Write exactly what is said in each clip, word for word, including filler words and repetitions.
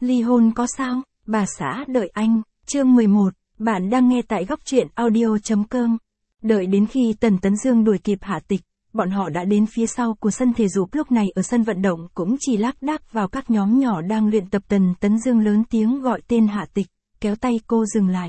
ly hôn có sao, bà xã đợi anh, chương mười một, bạn đang nghe tại góc truyện audio.com. Đợi đến khi Tần Tấn Dương đuổi kịp Hạ Tịch, bọn họ đã đến phía sau của sân thể dục. Lúc này ở sân vận động cũng chỉ lác đác vào các nhóm nhỏ đang luyện tập. Tần Tấn Dương lớn tiếng gọi tên Hạ Tịch, kéo tay cô dừng lại.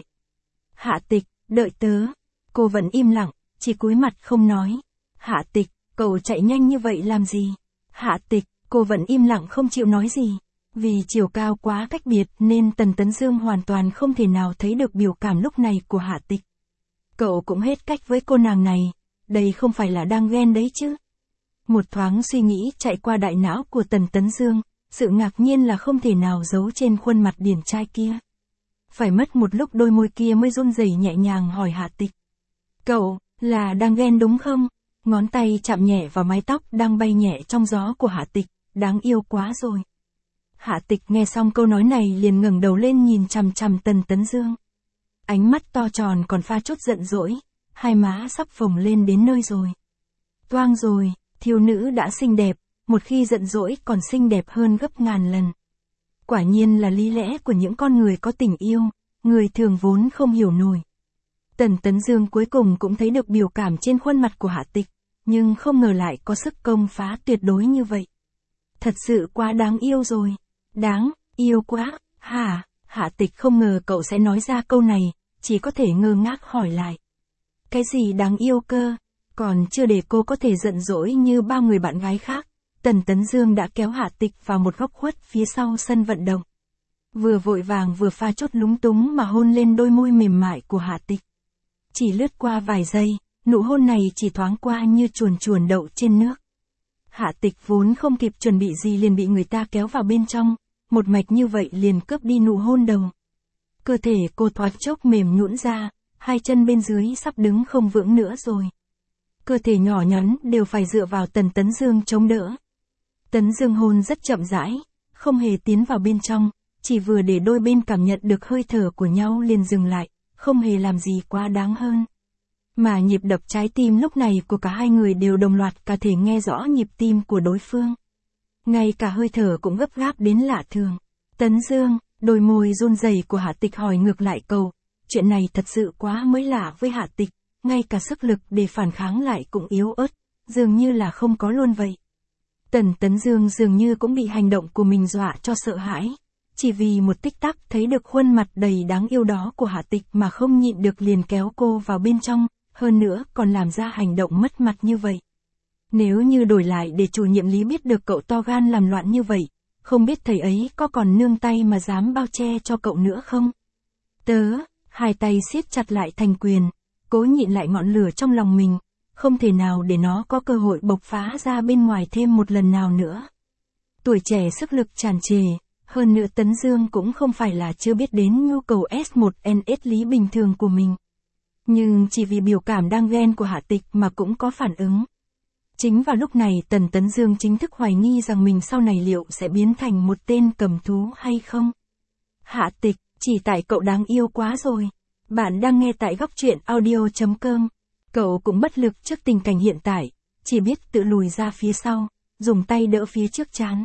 Hạ Tịch, đợi tớ. Cô vẫn im lặng, chỉ cúi mặt không nói. Hạ Tịch, cậu chạy nhanh như vậy làm gì? Hạ Tịch, cô vẫn im lặng không chịu nói gì. Vì chiều cao quá cách biệt nên Tần Tấn Dương hoàn toàn không thể nào thấy được biểu cảm lúc này của Hạ Tịch. Cậu cũng hết cách với cô nàng này, đây không phải là đang ghen đấy chứ. Một thoáng suy nghĩ chạy qua đại não của Tần Tấn Dương, sự ngạc nhiên là không thể nào giấu trên khuôn mặt điển trai kia. Phải mất một lúc đôi môi kia mới run rẩy nhẹ nhàng hỏi Hạ Tịch. Cậu, là đang ghen đúng không? Ngón tay chạm nhẹ vào mái tóc đang bay nhẹ trong gió của Hạ Tịch, đáng yêu quá rồi. Hạ Tịch nghe xong câu nói này liền ngẩng đầu lên nhìn chằm chằm Tần Tấn Dương. Ánh mắt to tròn còn pha chút giận dỗi, hai má sắp phồng lên đến nơi rồi. Toang rồi, thiếu nữ đã xinh đẹp, một khi giận dỗi còn xinh đẹp hơn gấp ngàn lần. Quả nhiên là lý lẽ của những con người có tình yêu, người thường vốn không hiểu nổi. Tần Tấn Dương cuối cùng cũng thấy được biểu cảm trên khuôn mặt của Hạ Tịch, nhưng không ngờ lại có sức công phá tuyệt đối như vậy. Thật sự quá đáng yêu rồi. Đáng yêu quá, hả? Hạ Tịch không ngờ cậu sẽ nói ra câu này, chỉ có thể ngơ ngác hỏi lại. Cái gì đáng yêu cơ? Còn chưa để cô có thể giận dỗi như bao người bạn gái khác, Tần Tấn Dương đã kéo Hạ Tịch vào một góc khuất phía sau sân vận động. Vừa vội vàng vừa pha chút lúng túng mà hôn lên đôi môi mềm mại của Hạ Tịch. Chỉ lướt qua vài giây, nụ hôn này chỉ thoáng qua như chuồn chuồn đậu trên nước. Hạ Tịch vốn không kịp chuẩn bị gì liền bị người ta kéo vào bên trong, một mạch như vậy liền cướp đi nụ hôn đầu. Cơ thể cô thoáng chốc mềm nhũn ra, hai chân bên dưới sắp đứng không vững nữa rồi. Cơ thể nhỏ nhắn đều phải dựa vào Tần Tấn Dương chống đỡ. Tấn Dương hôn rất chậm rãi, không hề tiến vào bên trong, chỉ vừa để đôi bên cảm nhận được hơi thở của nhau liền dừng lại, không hề làm gì quá đáng hơn. Mà nhịp đập trái tim lúc này của cả hai người đều đồng loạt cả thể nghe rõ nhịp tim của đối phương. Ngay cả hơi thở cũng gấp gáp đến lạ thường. Tấn Dương, đôi môi run rẩy của Hạ Tịch hỏi ngược lại câu, chuyện này thật sự quá mới lạ với Hạ Tịch, ngay cả sức lực để phản kháng lại cũng yếu ớt, dường như là không có luôn vậy. Tần Tấn Dương dường như cũng bị hành động của mình dọa cho sợ hãi, chỉ vì một tích tắc thấy được khuôn mặt đầy đáng yêu đó của Hạ Tịch mà không nhịn được liền kéo cô vào bên trong, hơn nữa còn làm ra hành động mất mặt như vậy. Nếu như đổi lại để chủ nhiệm Lý biết được cậu to gan làm loạn như vậy, không biết thầy ấy có còn nương tay mà dám bao che cho cậu nữa không? Tớ, hai tay siết chặt lại thành quyền, cố nhịn lại ngọn lửa trong lòng mình, không thể nào để nó có cơ hội bộc phá ra bên ngoài thêm một lần nào nữa. Tuổi trẻ sức lực tràn trề, hơn nữa Tấn Dương cũng không phải là chưa biết đến nhu cầu S một N S lý bình thường của mình. Nhưng chỉ vì biểu cảm đang ghen của Hạ Tịch mà cũng có phản ứng. Chính vào lúc này Tần Tấn Dương chính thức hoài nghi rằng mình sau này liệu sẽ biến thành một tên cầm thú hay không. Hạ Tịch, chỉ tại cậu đáng yêu quá rồi. Bạn đang nghe tại góc truyện audio.com. Cậu cũng bất lực trước tình cảnh hiện tại, chỉ biết tự lùi ra phía sau, dùng tay đỡ phía trước trán.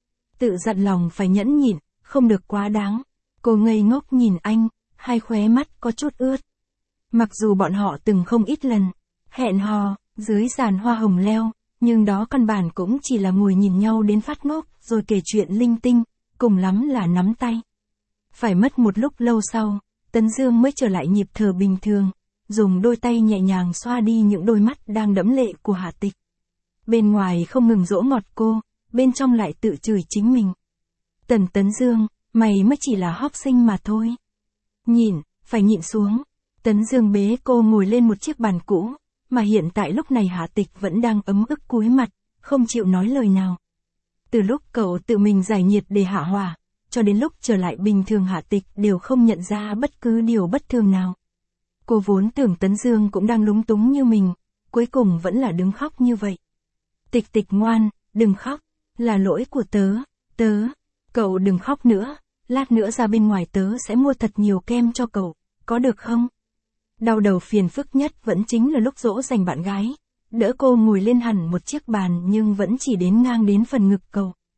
Tự dặn lòng phải nhẫn nhịn, không được quá đáng. Cô ngây ngốc nhìn anh, hai khóe mắt có chút ướt. Mặc dù bọn họ từng không ít lần hẹn hò dưới giàn hoa hồng leo, nhưng đó căn bản cũng chỉ là ngồi nhìn nhau đến phát ngốc rồi kể chuyện linh tinh, cùng lắm là nắm tay. Phải mất một lúc lâu sau, Tấn Dương mới trở lại nhịp thở bình thường, dùng đôi tay nhẹ nhàng xoa đi những đôi mắt đang đẫm lệ của Hạ Tịch. Bên ngoài không ngừng dỗ ngọt cô, bên trong lại tự chửi chính mình. Tần Tấn Dương, mày mới chỉ là học sinh mà thôi. Nhịn, phải nhịn xuống. Tấn Dương bế cô ngồi lên một chiếc bàn cũ, mà hiện tại lúc này Hạ Tịch vẫn đang ấm ức cúi mặt, không chịu nói lời nào. Từ lúc cậu tự mình giải nhiệt để hạ hỏa, cho đến lúc trở lại bình thường Hạ Tịch đều không nhận ra bất cứ điều bất thường nào. Cô vốn tưởng Tấn Dương cũng đang lúng túng như mình, cuối cùng vẫn là đứng khóc như vậy. Tịch Tịch ngoan, đừng khóc, là lỗi của tớ, tớ, cậu đừng khóc nữa, lát nữa ra bên ngoài tớ sẽ mua thật nhiều kem cho cậu, có được không? Đau đầu phiền phức nhất vẫn chính là lúc dỗ dành bạn gái, đỡ cô ngồi lên hẳn một chiếc bàn nhưng vẫn chỉ đến ngang đến phần ngực cậu.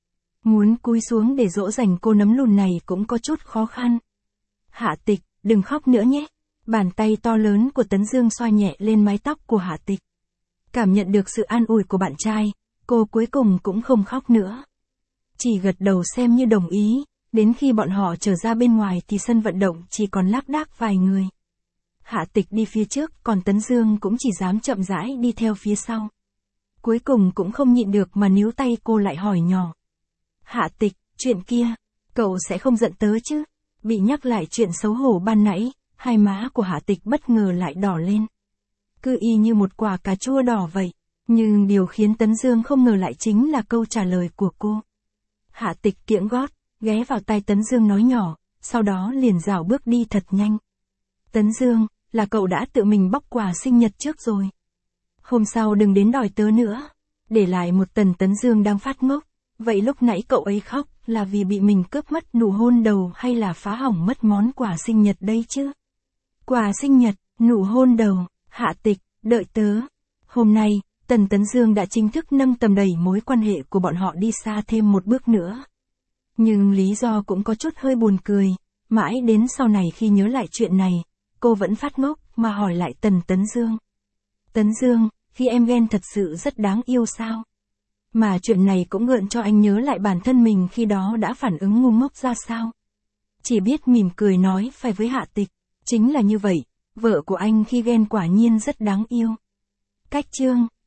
Muốn cúi xuống để dỗ dành cô nấm lùn này cũng có chút khó khăn. Hạ Tịch, đừng khóc nữa nhé. Bàn tay to lớn của Tấn Dương xoa nhẹ lên mái tóc của Hạ Tịch. Cảm nhận được sự an ủi của bạn trai, cô cuối cùng cũng không khóc nữa. Chỉ gật đầu xem như đồng ý, đến khi bọn họ trở ra bên ngoài thì sân vận động chỉ còn lác đác vài người. Hạ Tịch đi phía trước, còn Tấn Dương cũng chỉ dám chậm rãi đi theo phía sau. Cuối cùng cũng không nhịn được mà níu tay cô lại hỏi nhỏ. Hạ Tịch, chuyện kia, cậu sẽ không giận tớ chứ? Bị nhắc lại chuyện xấu hổ ban nãy, hai má của Hạ Tịch bất ngờ lại đỏ lên. Cứ y như một quả cà chua đỏ vậy. Nhưng điều khiến Tấn Dương không ngờ lại chính là câu trả lời của cô. Hạ Tịch kiễng gót, ghé vào tai Tấn Dương nói nhỏ, sau đó liền rảo bước đi thật nhanh. Tấn Dương, là cậu đã tự mình bóc quà sinh nhật trước rồi. Hôm sau đừng đến đòi tớ nữa. Để lại một Tần Tấn Dương đang phát ngốc. Vậy lúc nãy cậu ấy khóc là vì bị mình cướp mất nụ hôn đầu hay là phá hỏng mất món quà sinh nhật đây chứ? Quà sinh nhật, nụ hôn đầu, Hạ Tịch, đợi tớ. Hôm nay, Tần Tấn Dương đã chính thức nâng tầm đẩy mối quan hệ của bọn họ đi xa thêm một bước nữa. Nhưng lý do cũng có chút hơi buồn cười, mãi đến sau này khi nhớ lại chuyện này, cô vẫn phát ngốc mà hỏi lại Tần Tấn Dương. Tấn Dương, khi em ghen thật sự rất đáng yêu sao? Mà chuyện này cũng gợi cho anh nhớ lại bản thân mình khi đó đã phản ứng ngu ngốc ra sao. Chỉ biết mỉm cười nói phải với Hạ Tịch, chính là như vậy, vợ của anh khi ghen quả nhiên rất đáng yêu. Cách chương